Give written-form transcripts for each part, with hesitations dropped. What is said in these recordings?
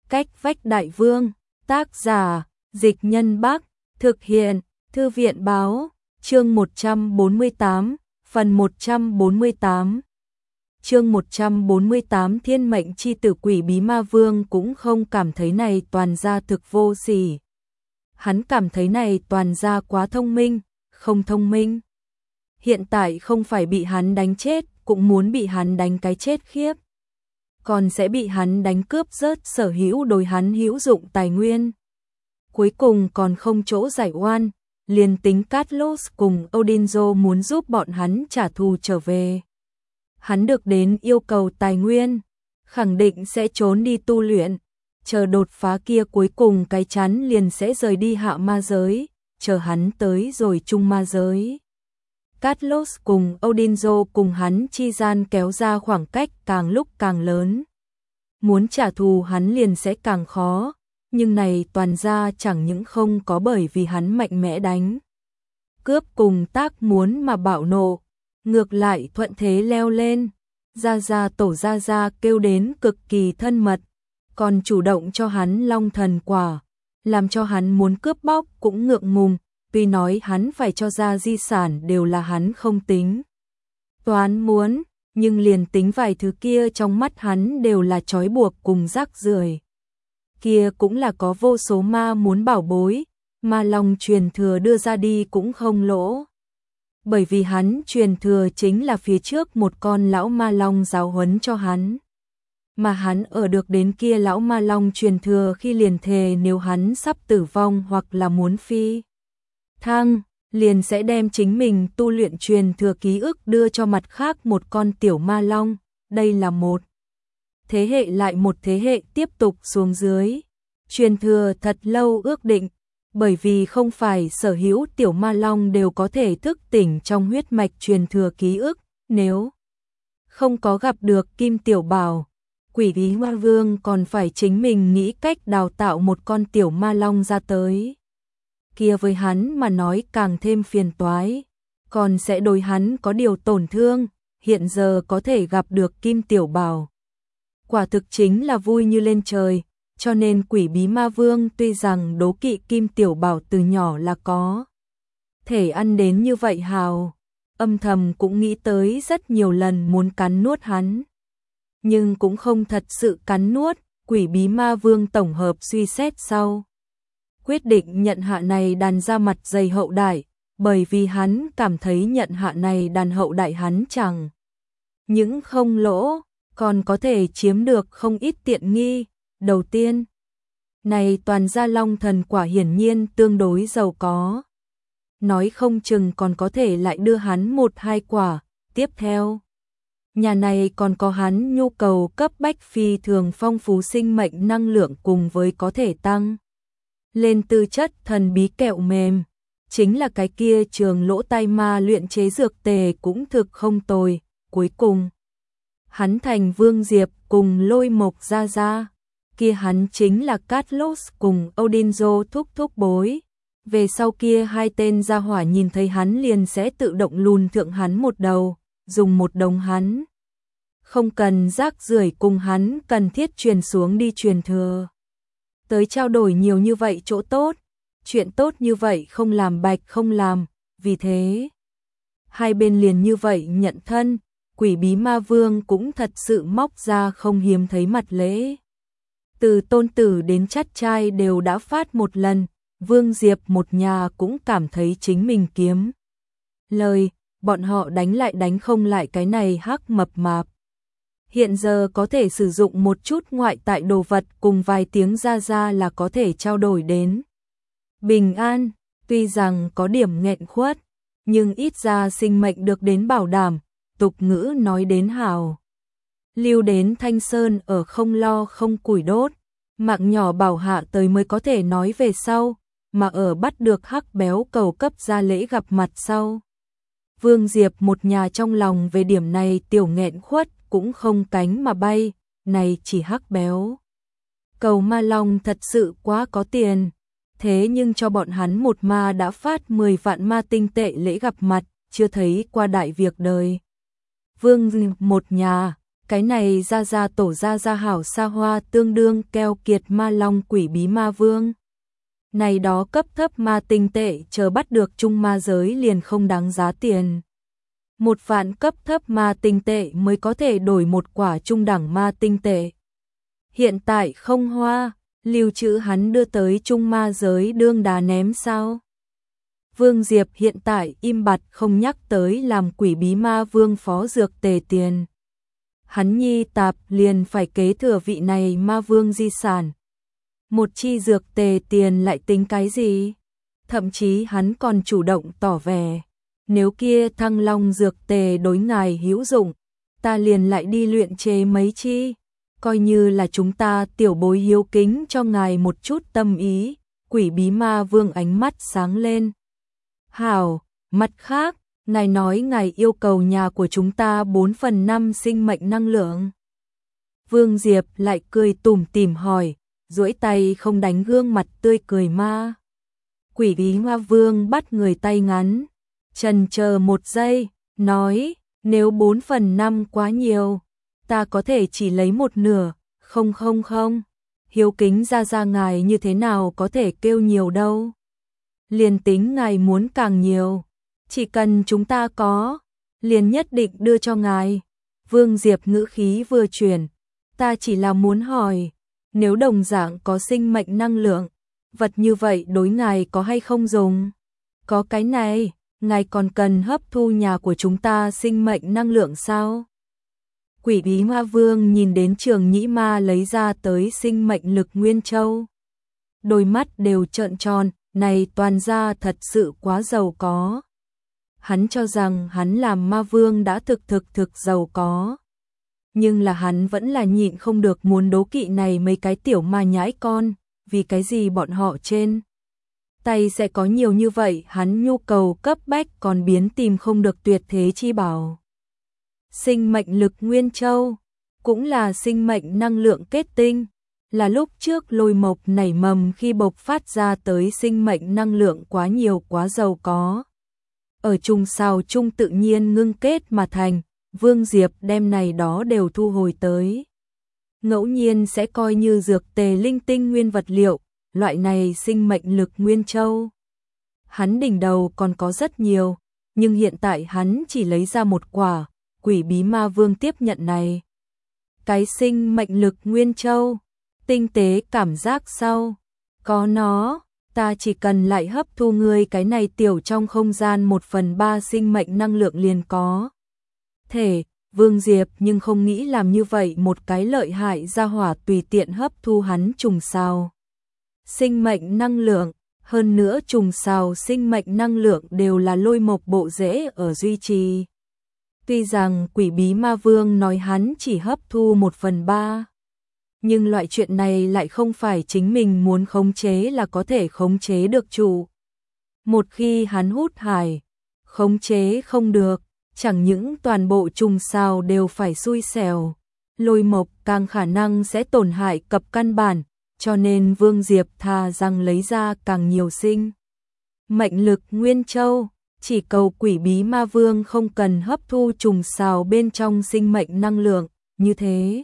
Cách vách đại vương, tác giả, Dịch Nhân Bắc, thực hiện, Thư viện báo, chương 148, phần 148. Chương 148 Thiên mệnh chi tử Quỷ Bí Ma Vương cũng không cảm thấy này toàn gia thực vô sỉ. Hắn cảm thấy này toàn gia quá thông minh, không thông minh. Hiện tại không phải bị hắn đánh chết, cũng muốn bị hắn đánh cái chết khiếp. Còn sẽ bị hắn đánh cướp rớt sở hữu đối hắn hữu dụng tài nguyên. Cuối cùng còn không chỗ giải oan, liền tính Carlos cùng Odinzo muốn giúp bọn hắn trả thù trở về. Hắn được đến yêu cầu tài nguyên, khẳng định sẽ trốn đi tu luyện, chờ đột phá kia cuối cùng cái chắn liền sẽ rời đi hạ ma giới, chờ hắn tới rồi trung ma giới. Carlos cùng Odinzo cùng hắn chi gian kéo ra khoảng cách càng lúc càng lớn. Muốn trả thù hắn liền sẽ càng khó, nhưng này toàn ra chẳng những không có bởi vì hắn mạnh mẽ đánh cướp cùng tác muốn mà bạo nộ, ngược lại thuận thế leo lên. Gia tổ Gia kêu đến cực kỳ thân mật, còn chủ động cho hắn long thần quả, làm cho hắn muốn cướp bóc cũng ngượng ngùng. Tuy nói hắn phải cho ra di sản đều là hắn không tính toán muốn, nhưng liền tính vài thứ kia trong mắt hắn đều là trói buộc cùng rác rưởi. Kia cũng là có vô số ma muốn bảo bối, mà lòng truyền thừa đưa ra đi cũng không lỗ. Bởi vì hắn truyền thừa chính là phía trước một con lão ma long giáo huấn cho hắn. Mà hắn ở được đến kia lão ma long truyền thừa khi liền thề nếu hắn sắp tử vong hoặc là muốn phi thăng, liền sẽ đem chính mình tu luyện truyền thừa ký ức đưa cho mặt khác một con tiểu ma long. Đây là một thế hệ lại một thế hệ tiếp tục xuống dưới. Truyền thừa thật lâu ước định, bởi vì không phải sở hữu tiểu ma long đều có thể thức tỉnh trong huyết mạch truyền thừa ký ức. Nếu không có gặp được Kim Tiểu Bảo, Quỷ Bí Ma Vương còn phải chính mình nghĩ cách đào tạo một con tiểu ma long ra tới. Kia với hắn mà nói càng thêm phiền toái, còn sẽ đối hắn có điều tổn thương. Hiện giờ có thể gặp được Kim Tiểu Bảo, quả thực chính là vui như lên trời. Cho nên Quỷ Bí Ma Vương tuy rằng đố kỵ Kim Tiểu Bảo từ nhỏ là có thể ăn đến như vậy hào, âm thầm cũng nghĩ tới rất nhiều lần muốn cắn nuốt hắn, nhưng cũng không thật sự cắn nuốt. Quỷ Bí Ma Vương tổng hợp suy xét sau, quyết định nhận hạ này đàn ra mặt dày hậu đại, bởi vì hắn cảm thấy nhận hạ này đàn hậu đại hắn chẳng những không lỗ, còn có thể chiếm được không ít tiện nghi. Đầu tiên, này toàn gia long thần quả hiển nhiên tương đối giàu có, nói không chừng còn có thể lại đưa hắn 1-2 quả. Tiếp theo, nhà này còn có hắn nhu cầu cấp bách phi thường phong phú sinh mệnh năng lượng cùng với có thể tăng lên tư chất thần bí kẹo mềm, chính là cái kia trường lỗ tai ma luyện chế dược tề cũng thực không tồi. Cuối cùng, hắn thành Vương Diệp cùng Lôi Mộc Gia, kia hắn chính là Carlos cùng Odinzo thúc bối. Về sau kia hai tên gia hỏa nhìn thấy hắn liền sẽ tự động lùn thượng hắn một đầu, dùng một đồng hắn không cần rác rưởi cùng hắn cần thiết truyền xuống đi truyền thừa tới trao đổi nhiều như vậy chỗ tốt. Chuyện tốt như vậy không làm bạch không làm, vì thế hai bên liền như vậy nhận thân. Quỷ Bí Ma Vương cũng thật sự móc ra không hiếm thấy mặt lễ, từ tôn tử đến chắt trai đều đã phát một lần. Vương Diệp một nhà cũng cảm thấy chính mình kiếm lời, bọn họ đánh lại đánh không lại cái này hắc mập mạp. Hiện giờ có thể sử dụng một chút ngoại tại đồ vật cùng vài tiếng ra là có thể trao đổi đến bình an. Tuy rằng có điểm nghẹn khuất, nhưng ít ra sinh mệnh được đến bảo đảm. Tục ngữ nói đến hào lưu đến Thanh Sơn ở không lo không củi đốt, mạng nhỏ bảo hạ tới mới có thể nói về sau. Mà ở bắt được hắc béo cầu cấp ra lễ gặp mặt sau, Vương Diệp một nhà trong lòng về điểm này tiểu nghẹn khuất cũng không cánh mà bay. Này chỉ hắc béo cầu ma long thật sự quá có tiền, thế nhưng cho bọn hắn một ma đã phát 10 vạn ma tinh tệ lễ gặp mặt, chưa thấy qua đại việc đời. Vương Diệp một nhà cái này ra tổ ra hảo xa hoa tương đương keo kiệt ma long quỷ bí ma vương. Này đó cấp thấp ma tinh tệ chờ bắt được trung ma giới liền không đáng giá tiền. 1 vạn cấp thấp ma tinh tệ mới có thể đổi 1 quả trung đẳng ma tinh tệ. Hiện tại không hoa, lưu trữ hắn đưa tới trung ma giới đương đá ném sao? Vương Diệp hiện tại im bặt không nhắc tới làm quỷ bí ma vương phó dược tề tiền. Hắn nhi tạp liền phải kế thừa vị này ma vương di sản. Một chi dược tề tiền lại tính cái gì? Thậm chí hắn còn chủ động tỏ vẻ. Nếu kia thăng long dược tề đối ngài hữu dụng, ta liền lại đi luyện chế mấy chi. Coi như là chúng ta tiểu bối hiếu kính cho ngài một chút tâm ý. Quỷ bí ma vương ánh mắt sáng lên. Hảo, mặt khác, ngài nói ngài yêu cầu nhà của chúng ta 4/5 sinh mệnh năng lượng. Vương Diệp lại cười tủm tỉm hỏi, duỗi tay không đánh gương mặt tươi cười ma. Quỷ bí ma vương bắt người tay ngắn, chần chờ 1 giây, nói, nếu 4/5 quá nhiều, ta có thể chỉ lấy 1/2, không. Hiếu kính ra ngài như thế nào có thể kêu nhiều đâu. Liền tính ngài muốn càng nhiều, chỉ cần chúng ta có, liền nhất định đưa cho ngài. Vương Diệp ngữ khí vừa chuyển, ta chỉ là muốn hỏi, nếu đồng dạng có sinh mệnh năng lượng, vật như vậy đối ngài có hay không dùng? Có cái này, ngài còn cần hấp thu nhà của chúng ta sinh mệnh năng lượng sao? Quỷ bí ma vương nhìn đến Trường Nhĩ Ma lấy ra tới sinh mệnh lực Nguyên Châu. Đôi mắt đều trợn tròn, này toàn gia thật sự quá giàu có. Hắn cho rằng hắn làm ma vương đã thực giàu có. Nhưng là hắn vẫn là nhịn không được muốn đố kỵ này mấy cái tiểu ma nhãi con, vì cái gì bọn họ trên tay sẽ có nhiều như vậy, hắn nhu cầu cấp bách còn biến tìm không được tuyệt thế chi bảo. Sinh mệnh lực Nguyên Châu, cũng là sinh mệnh năng lượng kết tinh, là lúc trước Lôi Mộc nảy mầm khi bộc phát ra tới sinh mệnh năng lượng quá nhiều quá giàu có. Ở trùng sao trung tự nhiên ngưng kết mà thành, Vương Diệp đem này đó đều thu hồi tới. Ngẫu nhiên sẽ coi như dược tề linh tinh nguyên vật liệu, loại này sinh mệnh lực Nguyên Châu. Hắn đỉnh đầu còn có rất nhiều, nhưng hiện tại hắn chỉ lấy ra 1 quả, quỷ bí ma vương tiếp nhận này. Cái sinh mệnh lực Nguyên Châu, tinh tế cảm giác sau, có nó, ta chỉ cần lại hấp thu ngươi cái này tiểu trong không gian 1/3 sinh mệnh năng lượng liền có. Thể, Vương Diệp nhưng không nghĩ làm như vậy một cái lợi hại ra hỏa tùy tiện hấp thu hắn trùng sao. Sinh mệnh năng lượng, hơn nữa trùng sao sinh mệnh năng lượng đều là Lôi Mộc bộ rễ ở duy trì. Tuy rằng quỷ bí ma vương nói hắn chỉ hấp thu 1/3, nhưng loại chuyện này lại không phải chính mình muốn khống chế là có thể khống chế được chủ. Một khi hắn hút hải, khống chế không được, chẳng những toàn bộ trùng sao đều phải xui xẻo, Lôi Mộc càng khả năng sẽ tổn hại cập căn bản, cho nên Vương Diệp thà rằng lấy ra càng nhiều sinh mệnh lực Nguyên Châu, chỉ cầu quỷ bí ma vương không cần hấp thu trùng sao bên trong sinh mệnh năng lượng, như thế.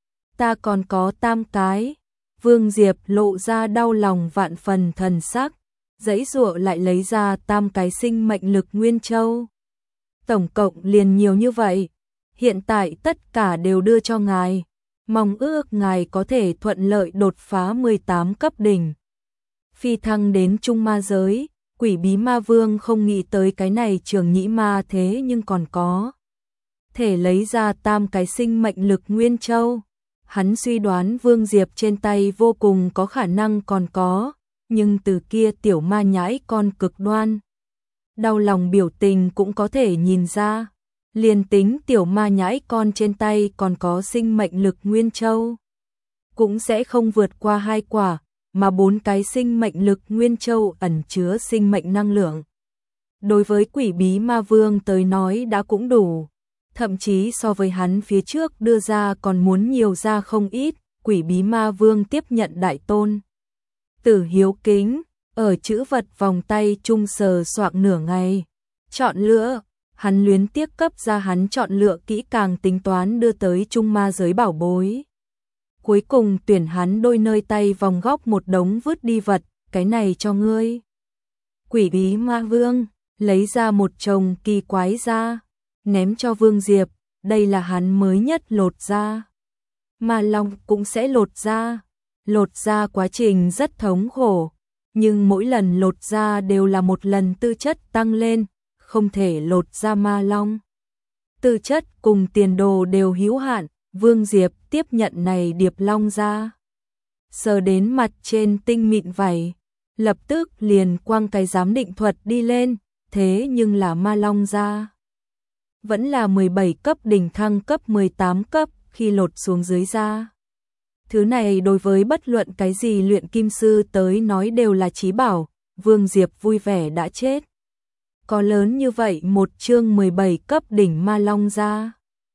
Ta còn có 3 cái. Vương Diệp lộ ra đau lòng vạn phần thần sắc, giãy giụa lại lấy ra 3 cái sinh mệnh lực Nguyên Châu. Tổng cộng liền nhiều như vậy, hiện tại tất cả đều đưa cho ngài, mong ước ngài có thể thuận lợi đột phá 18 cấp đỉnh. Phi thăng đến trung ma giới, quỷ bí ma vương không nghĩ tới cái này Trường Nhĩ Ma thế nhưng còn có thể lấy ra 3 cái sinh mệnh lực Nguyên Châu. Hắn suy đoán Vương Diệp trên tay vô cùng có khả năng còn có, nhưng từ kia tiểu ma nhãi con cực đoan. Đau lòng biểu tình cũng có thể nhìn ra, liền tính tiểu ma nhãi con trên tay còn có sinh mệnh lực Nguyên Châu, cũng sẽ không vượt qua 2 quả, mà 4 cái sinh mệnh lực Nguyên Châu ẩn chứa sinh mệnh năng lượng. Đối với quỷ bí ma vương tới nói đã cũng đủ. Thậm chí so với hắn phía trước đưa ra còn muốn nhiều ra không ít, quỷ bí ma vương tiếp nhận đại tôn. Tử hiếu kính, ở chữ vật vòng tay trung sờ soạng nửa ngày. Chọn lựa, Hắn luyến tiếc cấp ra hắn chọn lựa kỹ càng tính toán đưa tới trung ma giới bảo bối. Cuối cùng tuyển hắn đôi nơi tay vòng góc một đống vứt đi vật, cái này cho ngươi. Quỷ bí ma vương, lấy ra một chồng kỳ quái ra, ném cho Vương Diệp, đây là hắn mới nhất lột ra. Ma long cũng sẽ lột ra quá trình rất thống khổ, nhưng mỗi lần lột ra đều là một lần tư chất tăng lên, không thể lột ra ma long. Tư chất cùng tiền đồ đều hữu hạn, Vương Diệp tiếp nhận này điệp long ra. Sờ đến mặt trên tinh mịn vảy, lập tức liền quăng cái giám định thuật đi lên, thế nhưng là ma long ra. Vẫn là 17 cấp đỉnh thăng cấp 18 cấp khi lột xuống dưới ra. Thứ này đối với bất luận cái gì luyện kim sư tới nói đều là chí bảo, Vương Diệp vui vẻ đã chết. Có lớn như vậy một chương 17 cấp đỉnh ma long ra.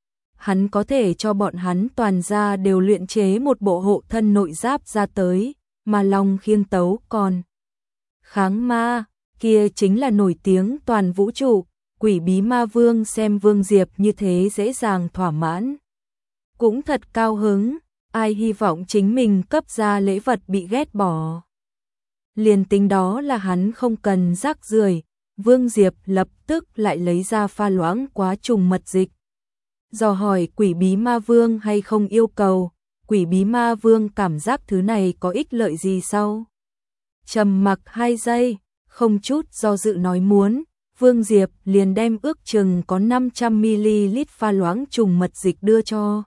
Hắn có thể cho bọn hắn toàn ra đều luyện chế một bộ hộ thân nội giáp ra tới, ma long khiêng tấu còn. Kháng ma, kia chính là nổi tiếng toàn vũ trụ, quỷ bí ma vương xem Vương Diệp như thế dễ dàng thỏa mãn. Cũng thật cao hứng, ai hy vọng chính mình cấp ra lễ vật bị ghét bỏ. Liền tính đó là hắn không cần rác rưởi, Vương Diệp lập tức lại lấy ra pha loãng quá trùng mật dịch. Dò hỏi quỷ bí ma vương hay không yêu cầu, quỷ bí ma vương cảm giác thứ này có ích lợi gì sau. Trầm mặc 2 giây, không chút do dự nói muốn, Vương Diệp liền đem ước chừng có 500ml pha loãng trùng mật dịch đưa cho.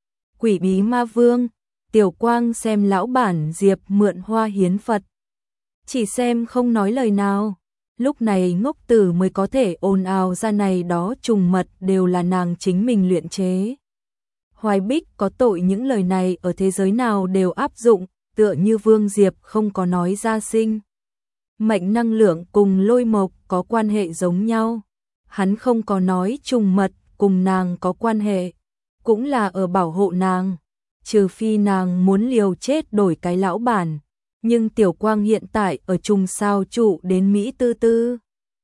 Quỷ bí ma vương, Tiểu Quang xem lão bản Diệp mượn hoa hiến Phật. Chỉ xem không nói lời nào, lúc này ngốc tử mới có thể ồn ào ra này đó trùng mật đều là nàng chính mình luyện chế. Hoài Bích có tội những lời này ở thế giới nào đều áp dụng, tựa như Vương Diệp không có nói ra sinh. Mệnh năng lượng cùng lôi mộc có quan hệ giống nhau. Hắn không có nói trùng mật cùng nàng có quan hệ, cũng là ở bảo hộ nàng, trừ phi nàng muốn liều chết đổi cái lão bản. Nhưng Tiểu Quang hiện tại ở trùng sao trụ đến Mỹ tư tư.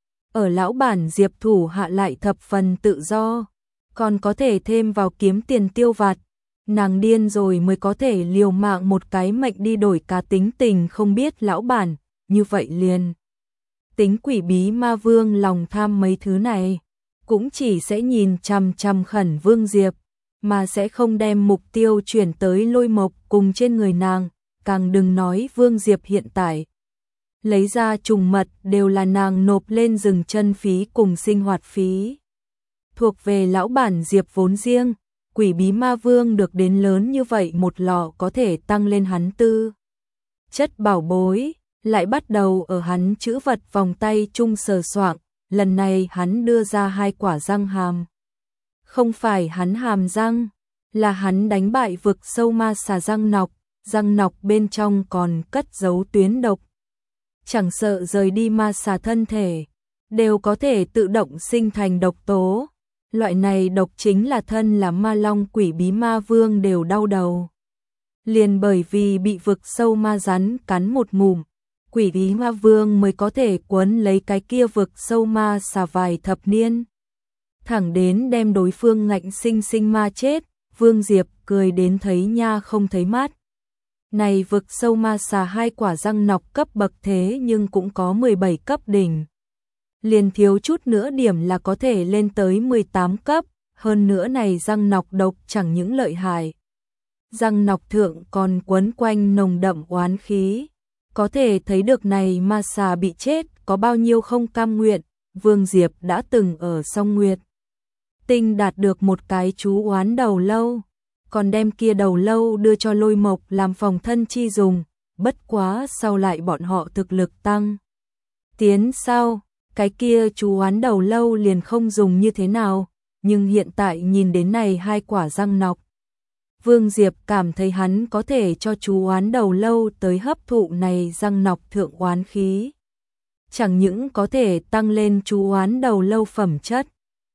Ở lão bản Diệp thủ hạ lại thập phần tự do, còn có thể thêm vào kiếm tiền tiêu vặt. Nàng điên rồi mới có thể liều mạng một cái mệnh đi đổi cá tính tình không biết lão bản, như vậy liền. Tính quỷ bí ma vương lòng tham mấy thứ này, cũng chỉ sẽ nhìn chằm chằm khẩn Vương Diệp, mà sẽ không đem mục tiêu chuyển tới lôi mộc cùng trên người nàng, càng đừng nói Vương Diệp hiện tại. Lấy ra trùng mật đều là nàng nộp lên dừng chân phí cùng sinh hoạt phí. Thuộc về lão bản Diệp vốn riêng, quỷ bí ma vương được đến lớn như vậy một lọ có thể tăng lên hắn tư. Chất bảo bối, lại bắt đầu ở hắn chữ vật vòng tay chung sờ soạng, lần này hắn đưa ra 2 quả răng hàm. Không phải hắn hàm răng, là hắn đánh bại vực sâu ma xà răng nọc bên trong còn cất giấu tuyến độc. Chẳng sợ rời đi ma xà thân thể, đều có thể tự động sinh thành độc tố. Loại này độc chính là thân là ma long quỷ bí ma vương đều đau đầu. Liền bởi vì bị vực sâu ma rắn cắn một ngụm, quỷ bí ma vương mới có thể quấn lấy cái kia vực sâu ma xà vài thập niên. Thẳng đến đem đối phương ngạnh sinh sinh ma chết, Vương Diệp cười đến thấy nha không thấy mắt. Này vực sâu ma xà 2 quả răng nọc cấp bậc thế nhưng cũng có 17 cấp đỉnh. Liền thiếu chút nữa điểm là có thể lên tới 18 cấp, hơn nữa này răng nọc độc chẳng những lợi hại. Răng nọc thượng còn quấn quanh nồng đậm oán khí, có thể thấy được này ma xà bị chết có bao nhiêu không cam nguyện. Vương Diệp đã từng ở Song Nguyệt Tinh đạt được một cái chú oán đầu lâu, còn đem kia đầu lâu đưa cho lôi mộc làm phòng thân chi dùng, bất quá sau lại bọn họ thực lực tăng. Tiến sau, cái kia chú oán đầu lâu liền không dùng như thế nào, nhưng hiện tại nhìn đến này 2 quả răng nọc. Vương Diệp cảm thấy hắn có thể cho chú oán đầu lâu tới hấp thụ này răng nọc thượng oán khí. Chẳng những có thể tăng lên chú oán đầu lâu phẩm chất,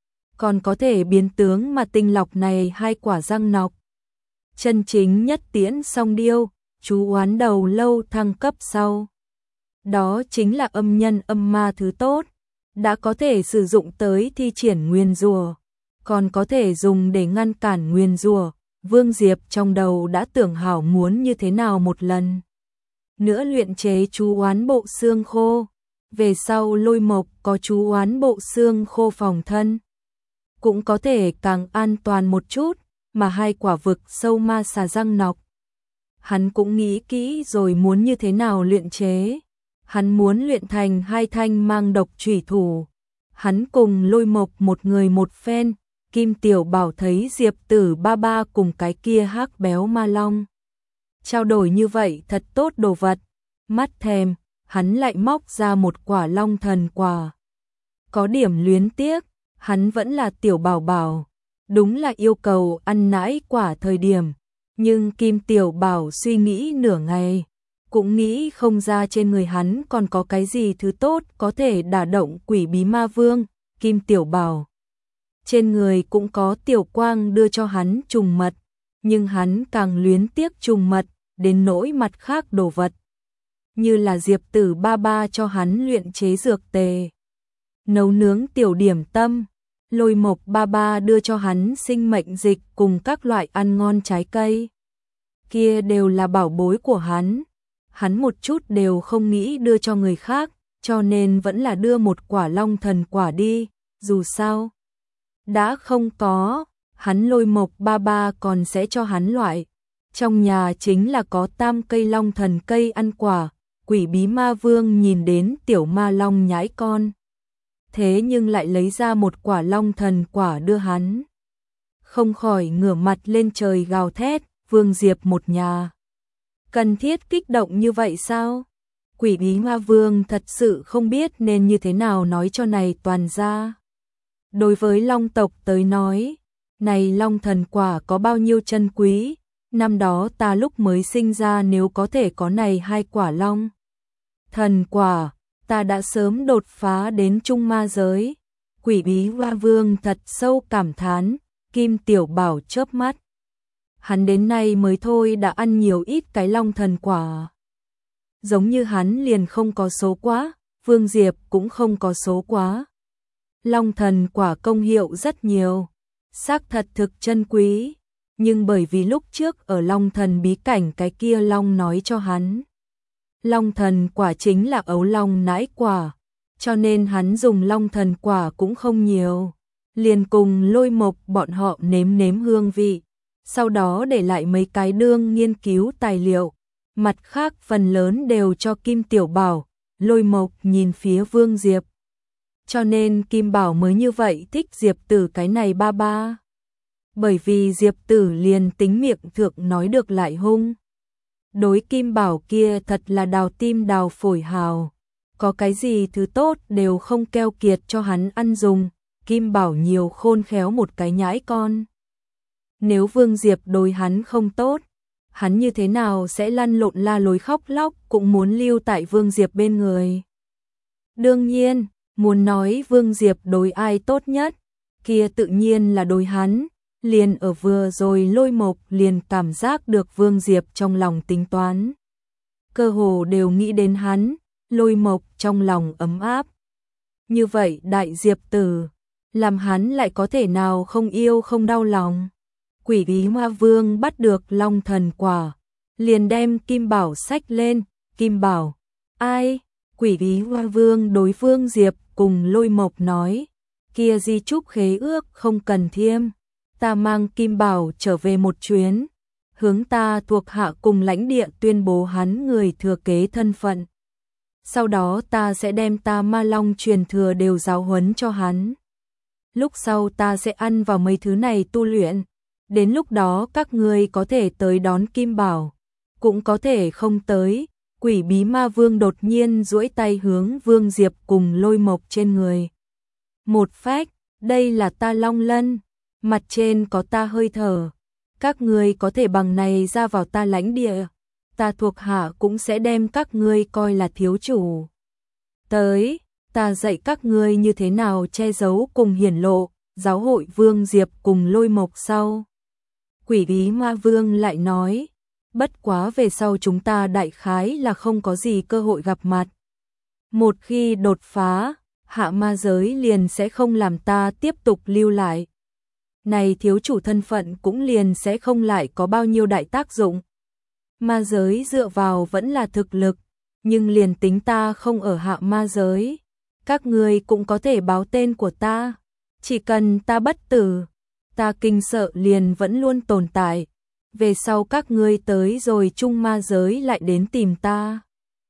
còn có thể biến tướng mà tinh lọc này 2 quả răng nọc. Chân chính nhất tiễn song điêu, chú oán đầu lâu thăng cấp sau. Đó chính là âm nhân âm ma thứ tốt, đã có thể sử dụng tới thi triển nguyền rủa, còn có thể dùng để ngăn cản nguyền rủa. Vương Diệp trong đầu đã tưởng hảo muốn như thế nào một lần nữa luyện chế chú oán bộ xương khô. Về sau Lôi Mộc có chú oán bộ xương khô phòng thân, cũng có thể càng an toàn một chút, mà hai quả vực sâu ma xà răng nọc. Hắn cũng nghĩ kỹ rồi muốn như thế nào luyện chế. Hắn muốn luyện thành 2 thanh mang độc chủy thủ. Hắn cùng Lôi Mộc một người một phen. Kim Tiểu Bảo thấy Diệp Tử ba ba cùng cái kia hắc béo ma long trao đổi như vậy thật tốt đồ vật. Mắt thèm, hắn lại móc ra một quả long thần quả. Có điểm luyến tiếc, hắn vẫn là tiểu bảo bảo. Đúng là yêu cầu ăn nãi quả thời điểm. Nhưng Kim Tiểu Bảo suy nghĩ nửa ngày, cũng nghĩ không ra trên người hắn còn có cái gì thứ tốt có thể đả động Quỷ Bí Ma Vương. Kim Tiểu Bảo trên người cũng có tiểu quang đưa cho hắn trùng mật, nhưng hắn càng luyến tiếc trùng mật đến nỗi mặt khác đồ vật, như là Diệp Tử ba ba cho hắn luyện chế dược tề, nấu nướng tiểu điểm tâm, Lôi Mộc ba ba đưa cho hắn sinh mệnh dịch cùng các loại ăn ngon trái cây. Kia đều là bảo bối của hắn. Hắn một chút đều không nghĩ đưa cho người khác, cho nên vẫn là đưa một quả long thần quả đi, dù sao đã không có, hắn Lôi Mộc ba ba còn sẽ cho hắn loại. Trong nhà chính là có 3 cây long thần cây ăn quả. Quỷ Bí Ma Vương nhìn đến tiểu ma long nhãi con, thế nhưng lại lấy ra một quả long thần quả đưa hắn, không khỏi ngửa mặt lên trời gào thét. Vương Diệp một nhà cần thiết kích động như vậy sao? Quỷ Bí Ma Vương thật sự không biết nên như thế nào nói cho này toàn ra. Đối với long tộc tới nói, này long thần quả có bao nhiêu chân quý, năm đó ta lúc mới sinh ra nếu có thể có này 2 quả long thần quả, ta đã sớm đột phá đến trung ma giới. Quỷ Bí Ma Vương thật sâu cảm thán. Kim Tiểu Bảo chớp mắt, hắn đến nay mới thôi đã ăn nhiều ít cái long thần quả. Giống như hắn liền không có số quá, Vương Diệp cũng không có số quá. Long thần quả công hiệu rất nhiều, xác thật thực chân quý, nhưng bởi vì lúc trước ở Long Thần bí cảnh cái kia long nói cho hắn, long thần quả chính là ấu long nãi quả, cho nên hắn dùng long thần quả cũng không nhiều, liền cùng Lôi Mộc bọn họ nếm nếm hương vị, sau đó để lại mấy cái đương nghiên cứu tài liệu, mặt khác phần lớn đều cho Kim Tiểu Bảo. Lôi Mộc nhìn phía Vương Diệp, cho nên Kim Bảo mới như vậy thích Diệp Tử cái này ba ba. Bởi vì Diệp Tử liền tính miệng thượng nói được lại hung. Đối Kim Bảo kia thật là đào tim đào phổi hào, có cái gì thứ tốt đều không keo kiệt cho hắn ăn dùng. Kim Bảo nhiều khôn khéo một cái nhãi con. Nếu Vương Diệp đối hắn không tốt, hắn như thế nào sẽ lăn lộn la lối khóc lóc cũng muốn lưu tại Vương Diệp bên người. Đương nhiên, muốn nói Vương Diệp đối ai tốt nhất, kia tự nhiên là đối hắn. Liền ở vừa rồi Lôi Mộc liền cảm giác được Vương Diệp trong lòng tính toán. Cơ hồ đều nghĩ đến hắn, Lôi Mộc trong lòng ấm áp. Như vậy đại Diệp Tử, làm hắn lại có thể nào không yêu không đau lòng. Quỷ Bí Ma Vương bắt được long thần quả, liền đem Kim Bảo xách lên. Kim Bảo, ai? Quỷ Bí Ma Vương đối Vương Diệp cùng Lôi Mộc nói, kia di chúc khế ước không cần thiêm, ta mang Kim Bảo trở về một chuyến, hướng ta thuộc hạ cùng lãnh địa tuyên bố hắn người thừa kế thân phận. Sau đó ta sẽ đem ta ma long truyền thừa đều giáo huấn cho hắn. Lúc sau ta sẽ ăn vào mấy thứ này tu luyện. Đến lúc đó các ngươi có thể tới đón Kim Bảo, cũng có thể không tới. Quỷ Bí Ma Vương đột nhiên duỗi tay hướng Vương Diệp cùng Lôi Mộc trên người. Một phách, đây là ta long lân, mặt trên có ta hơi thở. Các ngươi có thể bằng này ra vào ta lãnh địa. Ta thuộc hạ cũng sẽ đem các ngươi coi là thiếu chủ. Tới, ta dạy các ngươi như thế nào che giấu cùng hiển lộ, giáo hội Vương Diệp cùng Lôi Mộc sau. Quỷ Bí Ma Vương lại nói, bất quá về sau chúng ta đại khái là không có gì cơ hội gặp mặt. Một khi đột phá, hạ ma giới liền sẽ không làm ta tiếp tục lưu lại. Này thiếu chủ thân phận cũng liền sẽ không lại có bao nhiêu đại tác dụng. Ma giới dựa vào vẫn là thực lực, nhưng liền tính ta không ở hạ ma giới, các ngươi cũng có thể báo tên của ta. Chỉ cần ta bất tử, ta kinh sợ liền vẫn luôn tồn tại. Về sau các ngươi tới rồi chung ma giới lại đến tìm ta.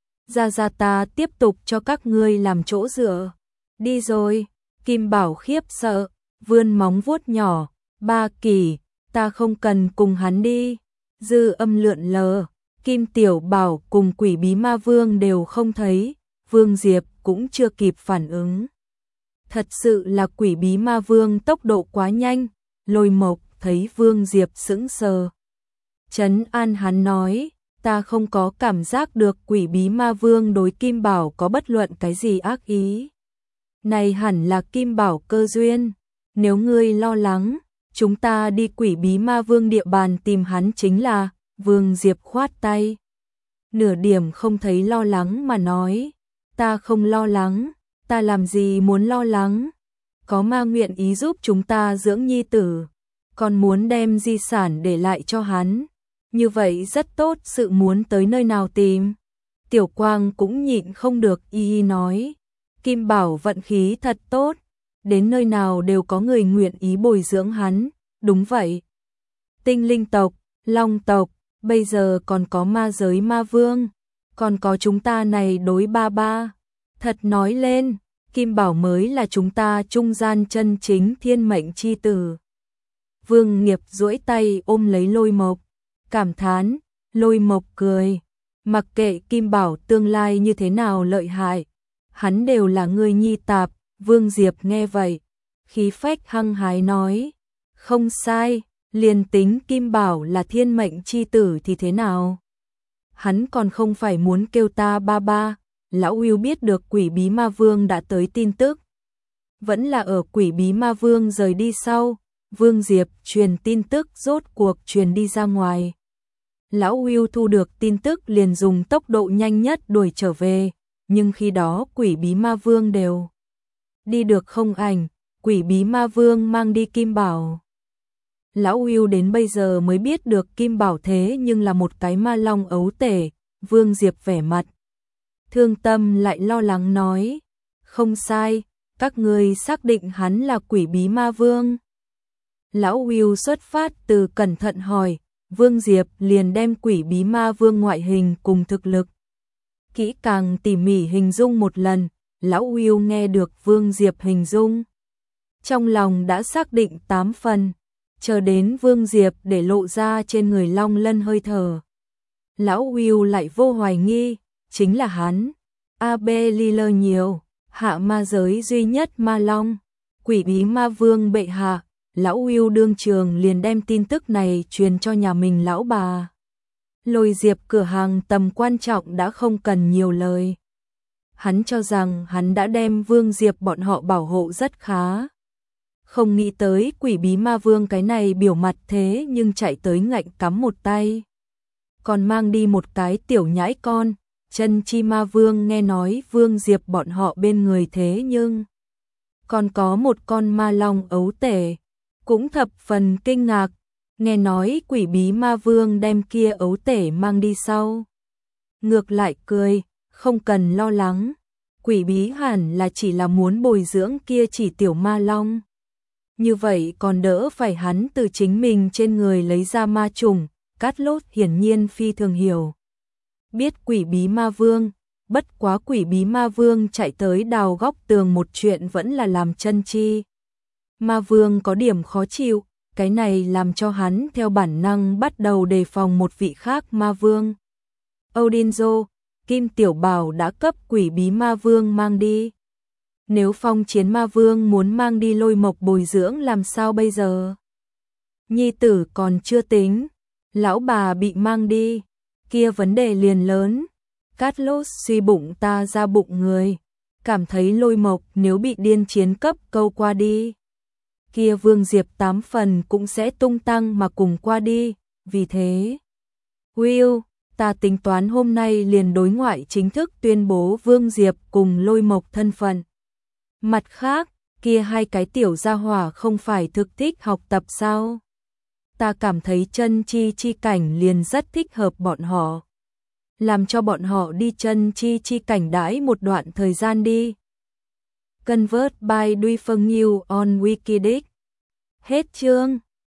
Ra ta tiếp tục cho các ngươi làm chỗ dựa. Đi rồi, Kim Bảo khiếp sợ, vươn móng vuốt nhỏ, Ba Kỳ, ta không cần cùng hắn đi. Dư âm lượn lờ, Kim Tiểu Bảo cùng Quỷ Bí Ma Vương đều không thấy, Vương Diệp cũng chưa kịp phản ứng. Thật sự là Quỷ Bí Ma Vương tốc độ quá nhanh, Lôi Mộc thấy Vương Diệp sững sờ. Trấn an hắn nói, ta không có cảm giác được Quỷ Bí Ma Vương đối Kim Bảo có bất luận cái gì ác ý. Này hẳn là Kim Bảo cơ duyên, nếu ngươi lo lắng, chúng ta đi Quỷ Bí Ma Vương địa bàn tìm hắn chính là. Vương Diệp khoát tay. Nửa điểm không thấy lo lắng mà nói, ta không lo lắng, ta làm gì muốn lo lắng. Có ma nguyện ý giúp chúng ta dưỡng nhi tử, còn muốn đem di sản để lại cho hắn. Như vậy rất tốt, sự muốn tới nơi nào tìm. Tiểu Quang cũng nhịn không được y nói, Kim Bảo vận khí thật tốt, đến nơi nào đều có người nguyện ý bồi dưỡng hắn. Đúng vậy. Tinh linh tộc, long tộc, bây giờ còn có ma giới ma vương, còn có chúng ta này đối ba ba. Thật nói lên, Kim Bảo mới là chúng ta trung gian chân chính thiên mệnh chi tử. Vương Nghiệp duỗi tay ôm lấy Lôi Mộc, cảm thán. Lôi Mộc cười, mặc kệ Kim Bảo tương lai như thế nào lợi hại, hắn đều là người nhi tạp. Vương Diệp nghe vậy, khí phách hăng hái nói, không sai, liền tính Kim Bảo là thiên mệnh chi tử thì thế nào? Hắn còn không phải muốn kêu ta ba ba. Lão Hưu biết được Quỷ Bí Ma Vương đã tới tin tức, vẫn là ở Quỷ Bí Ma Vương rời đi sau, Vương Diệp truyền tin tức rốt cuộc truyền đi ra ngoài. Lão Hưu thu được tin tức liền dùng tốc độ nhanh nhất đuổi trở về, nhưng khi đó Quỷ Bí Ma Vương đều đi được không ảnh. Quỷ Bí Ma Vương mang đi Kim Bảo. Lão Hưu đến bây giờ mới biết được Kim Bảo thế nhưng là một cái ma long ấu tể. Vương Diệp vẻ mặt thương tâm lại lo lắng nói, không sai, các ngươi xác định hắn là Quỷ Bí Ma Vương. Lão Hưu xuất phát từ cẩn thận hỏi, Vương Diệp liền đem Quỷ Bí Ma Vương ngoại hình cùng thực lực kỹ càng tỉ mỉ hình dung một lần. Lão Hưu nghe được Vương Diệp hình dung, trong lòng đã xác định 8 phần, chờ đến Vương Diệp để lộ ra trên người long lân hơi thở. Lão Hưu lại vô hoài nghi, chính là hắn. AB Liller nhiều, hạ ma giới duy nhất ma long, Quỷ Bí Ma Vương bệ hạ. Lão Hưu đương trường liền đem tin tức này truyền cho nhà mình lão bà. Lôi Diệp cửa hàng tầm quan trọng đã không cần nhiều lời. Hắn cho rằng hắn đã đem Vương Diệp bọn họ bảo hộ rất khá. Không nghĩ tới Quỷ Bí Ma Vương cái này biểu mặt thế nhưng chạy tới ngạnh cắm một tay. Còn mang đi một cái tiểu nhãi con. Chân Chi Ma Vương nghe nói Vương Diệp bọn họ bên người thế nhưng còn có một con ma long ấu tể, cũng thập phần kinh ngạc. Nghe nói Quỷ Bí Ma Vương đem kia ấu tể mang đi sau, ngược lại cười, không cần lo lắng. Quỷ Bí hẳn là chỉ là muốn bồi dưỡng kia chỉ tiểu ma long. Như vậy còn đỡ phải hắn từ chính mình trên người lấy ra ma trùng. Cát Lốt hiển nhiên phi thường hiểu biết Quỷ Bí Ma Vương, bất quá Quỷ Bí Ma Vương chạy tới đào góc tường một chuyện vẫn là làm Chân Chi Ma Vương có điểm khó chịu, cái này làm cho hắn theo bản năng bắt đầu đề phòng một vị khác ma vương. Odinzo, Kim Tiểu Bảo đã cấp Quỷ Bí Ma Vương mang đi. Nếu Phong Chiến Ma Vương muốn mang đi Lôi Mộc bồi dưỡng làm sao bây giờ? Nhi tử còn chưa tính, lão bà bị mang đi, kia vấn đề liền lớn. Cát Lốt suy bụng ta ra bụng người, cảm thấy Lôi Mộc nếu bị điên chiến cấp câu qua đi, kia Vương Diệp 8 phần cũng sẽ tung tăng mà cùng qua đi. Vì thế, Will, ta tính toán hôm nay liền đối ngoại chính thức tuyên bố Vương Diệp cùng Lôi Mộc thân phận. Mặt khác, kia hai cái tiểu gia hỏa không phải thực thích học tập sao? Ta cảm thấy chân chi chi cảnh liền rất thích hợp bọn họ. Làm cho bọn họ đi chân chi chi cảnh đãi một đoạn thời gian đi. Convert by Duy Phân New on Wikidic. Hết chương.